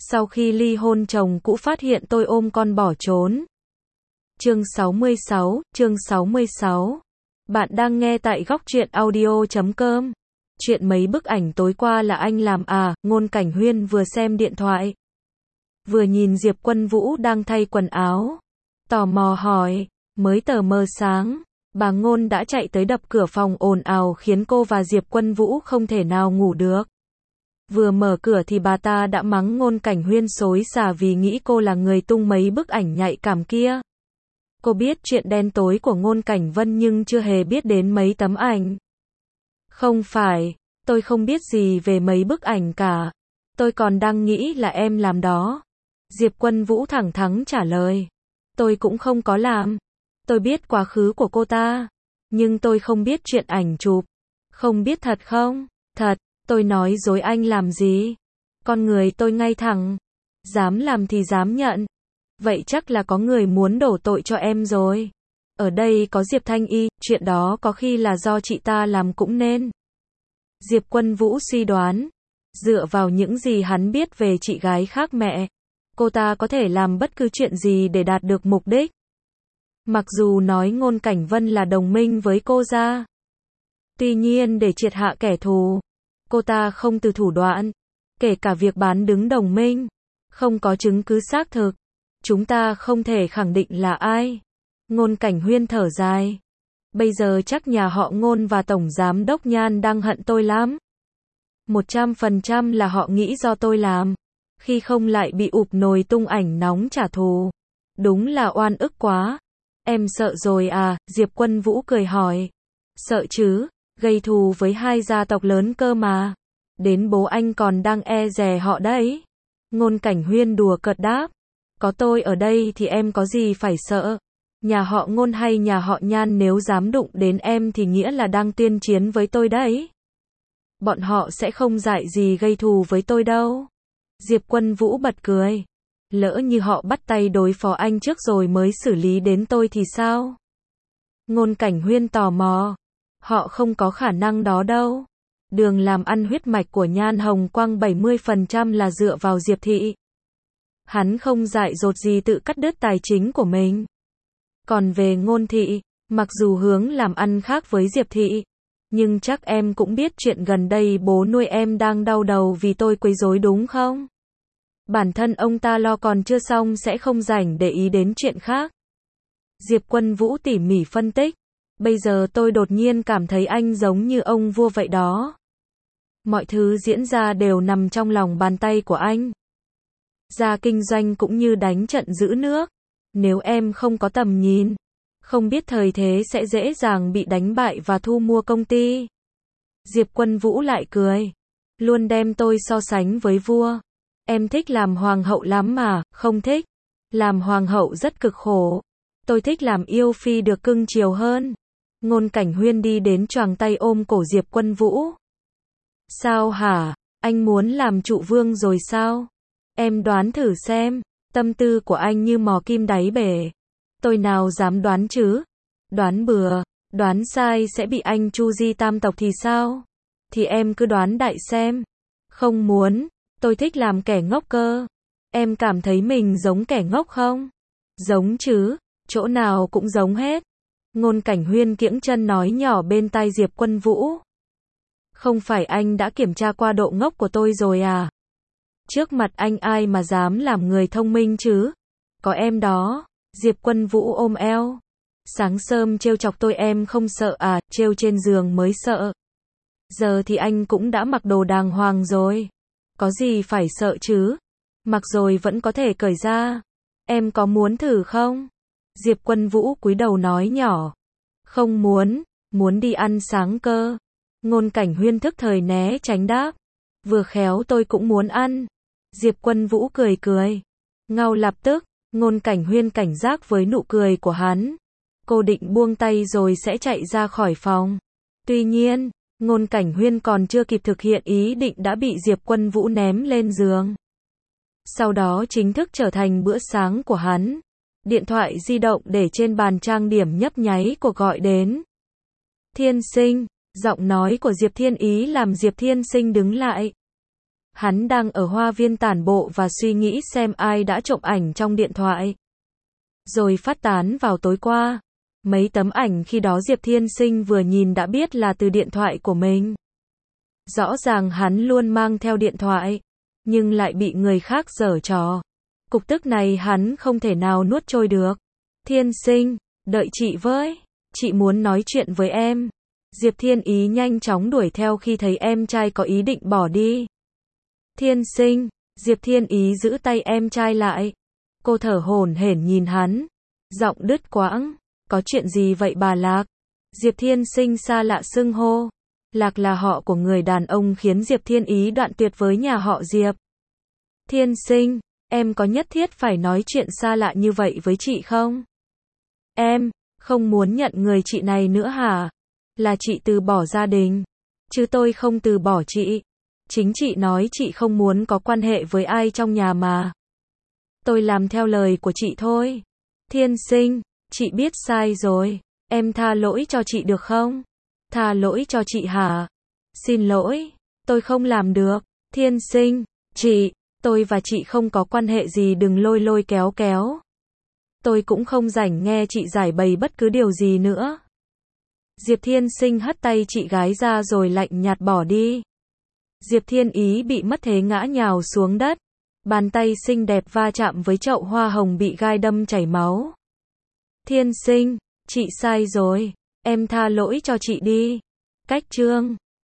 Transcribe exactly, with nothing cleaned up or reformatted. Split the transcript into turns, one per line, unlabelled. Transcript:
Sau khi ly hôn chồng cũ phát hiện tôi ôm con bỏ trốn. Chương sáu mươi sáu, chương sáu mươi sáu. Bạn đang nghe tại góc truyện audio chấm com. Chuyện mấy bức ảnh tối qua là anh làm à? Ngôn Cảnh Huyên vừa xem điện thoại, vừa nhìn Diệp Quân Vũ đang thay quần áo, tò mò hỏi. Mới tờ mờ sáng, bà Ngôn đã chạy tới đập cửa phòng ồn ào khiến cô và Diệp Quân Vũ không thể nào ngủ được. Vừa mở cửa thì bà ta đã mắng Ngôn Cảnh Huyên xối xả vì nghĩ cô là người tung mấy bức ảnh nhạy cảm kia. Cô biết chuyện đen tối của Ngôn Cảnh Vân nhưng chưa hề biết đến mấy tấm ảnh. Không phải, tôi không biết gì về mấy bức ảnh cả. Tôi còn đang nghĩ là em làm đó. Diệp Quân Vũ thẳng thắn trả lời. Tôi cũng không có làm. Tôi biết quá khứ của cô ta, nhưng tôi không biết chuyện ảnh chụp. Không biết thật không? Thật, tôi nói dối anh làm gì? Con người tôi ngay thẳng. Dám làm thì dám nhận. Vậy chắc là có người muốn đổ tội cho em rồi. Ở đây có Diệp Thanh Y, chuyện đó có khi là do chị ta làm cũng nên. Diệp Quân Vũ suy đoán. Dựa vào những gì hắn biết về chị gái khác mẹ, cô ta có thể làm bất cứ chuyện gì để đạt được mục đích. Mặc dù nói Ngôn Cảnh Vân là đồng minh với cô ra. Tuy nhiên để triệt hạ kẻ thù, cô ta không từ thủ đoạn. Kể cả việc bán đứng đồng minh, không có chứng cứ xác thực, chúng ta không thể khẳng định là ai. Ngôn Cảnh Huyên thở dài. Bây giờ chắc nhà họ Ngôn và Tổng Giám Đốc Nhan đang hận tôi lắm. Một trăm phần trăm là họ nghĩ do tôi làm. Khi không lại bị ụp nồi tung ảnh nóng trả thù. Đúng là oan ức quá. Em sợ rồi à? Diệp Quân Vũ cười hỏi. Sợ chứ, gây thù với hai gia tộc lớn cơ mà. Đến bố anh còn đang e dè họ đấy. Ngôn Cảnh Huyên đùa cợt đáp. Có tôi ở đây thì em có gì phải sợ. Nhà họ Ngôn hay nhà họ Nhan nếu dám đụng đến em thì nghĩa là đang tuyên chiến với tôi đấy. Bọn họ sẽ không dại gì gây thù với tôi đâu. Diệp Quân Vũ bật cười. Lỡ như họ bắt tay đối phó anh trước rồi mới xử lý đến tôi thì sao? Ngôn Cảnh Huyên tò mò. Họ không có khả năng đó đâu. Đường làm ăn huyết mạch của Nhan Hồng Quang bảy mươi phần trăm là dựa vào Diệp Thị. Hắn không dại dột gì tự cắt đứt tài chính của mình. Còn về Ngôn Thị, mặc dù hướng làm ăn khác với Diệp Thị, nhưng chắc em cũng biết chuyện gần đây bố nuôi em đang đau đầu vì tôi quấy rối đúng không? Bản thân ông ta lo còn chưa xong sẽ không rảnh để ý đến chuyện khác. Diệp Quân Vũ tỉ mỉ phân tích. Bây giờ tôi đột nhiên cảm thấy anh giống như ông vua vậy đó. Mọi thứ diễn ra đều nằm trong lòng bàn tay của anh. Ra kinh doanh cũng như đánh trận giữ nước. Nếu em không có tầm nhìn, không biết thời thế sẽ dễ dàng bị đánh bại và thu mua công ty. Diệp Quân Vũ lại cười. Luôn đem tôi so sánh với vua. Em thích làm hoàng hậu lắm mà, không thích. Làm hoàng hậu rất cực khổ. Tôi thích làm yêu phi được cưng chiều hơn. Ngôn Cảnh Huyên đi đến choàng tay ôm cổ Diệp Quân Vũ. Sao hả? Anh muốn làm trụ vương rồi sao? Em đoán thử xem. Tâm tư của anh như mò kim đáy bể. Tôi nào dám đoán chứ? Đoán bừa, đoán sai sẽ bị anh chu di tam tộc thì sao? Thì em cứ đoán đại xem. Không muốn, tôi thích làm kẻ ngốc cơ. Em cảm thấy mình giống kẻ ngốc không? Giống chứ, chỗ nào cũng giống hết. Ngôn Cảnh Huyên kiễng chân nói nhỏ bên tai Diệp Quân Vũ. Không phải anh đã kiểm tra qua độ ngốc của tôi rồi à? Trước mặt anh ai mà dám làm người thông minh chứ? Có em đó. Diệp Quân Vũ ôm eo. Sáng sớm trêu chọc tôi em không sợ à? Trêu trên giường mới sợ. Giờ thì anh cũng đã mặc đồ đàng hoàng rồi. Có gì phải sợ chứ? Mặc rồi vẫn có thể cởi ra. Em có muốn thử không? Diệp Quân Vũ cúi đầu nói nhỏ. Không muốn, muốn đi ăn sáng cơ. Ngôn Cảnh Huyên thức thời né tránh đáp. Vừa khéo tôi cũng muốn ăn. Diệp Quân Vũ cười cười. Ngao lập tức, Ngôn Cảnh Huyên cảnh giác với nụ cười của hắn. Cô định buông tay rồi sẽ chạy ra khỏi phòng. Tuy nhiên, Ngôn Cảnh Huyên còn chưa kịp thực hiện ý định đã bị Diệp Quân Vũ ném lên giường. Sau đó chính thức trở thành bữa sáng của hắn. Điện thoại di động để trên bàn trang điểm nhấp nháy cuộc gọi đến. Thiên Sinh, giọng nói của Diệp Thiên Ý làm Diệp Thiên Sinh đứng lại. Hắn đang ở hoa viên tản bộ và suy nghĩ xem ai đã trộm ảnh trong điện thoại. Rồi phát tán vào tối qua. Mấy tấm ảnh khi đó Diệp Thiên Sinh vừa nhìn đã biết là từ điện thoại của mình. Rõ ràng hắn luôn mang theo điện thoại, nhưng lại bị người khác giở trò. Cục tức này hắn không thể nào nuốt trôi được. Thiên Sinh, đợi chị với. Chị muốn nói chuyện với em. Diệp Thiên Ý nhanh chóng đuổi theo khi thấy em trai có ý định bỏ đi. Thiên Sinh, Diệp Thiên Ý giữ tay em trai lại. Cô thở hổn hển nhìn hắn. Giọng đứt quãng. Có chuyện gì vậy bà Lạc? Diệp Thiên Sinh xa lạ xưng hô. Lạc là họ của người đàn ông khiến Diệp Thiên Ý đoạn tuyệt với nhà họ Diệp. Thiên Sinh, em có nhất thiết phải nói chuyện xa lạ như vậy với chị không? Em, không muốn nhận người chị này nữa hả? Là chị từ bỏ gia đình. Chứ tôi không từ bỏ chị. Chính chị nói chị không muốn có quan hệ với ai trong nhà mà. Tôi làm theo lời của chị thôi. Thiên Sinh, chị biết sai rồi. Em tha lỗi cho chị được không? Tha lỗi cho chị hả? Xin lỗi, tôi không làm được. Thiên Sinh, chị, tôi và chị không có quan hệ gì, đừng lôi lôi kéo kéo. Tôi cũng không rảnh nghe chị giải bày bất cứ điều gì nữa. Diệp Thiên Sinh hất tay chị gái ra rồi lạnh nhạt bỏ đi. Diệp Thiên Ý bị mất thế ngã nhào xuống đất. Bàn tay xinh đẹp va chạm với chậu hoa hồng bị gai đâm chảy máu. Thiên Sinh, chị sai rồi. Em tha lỗi cho chị đi. Cách chương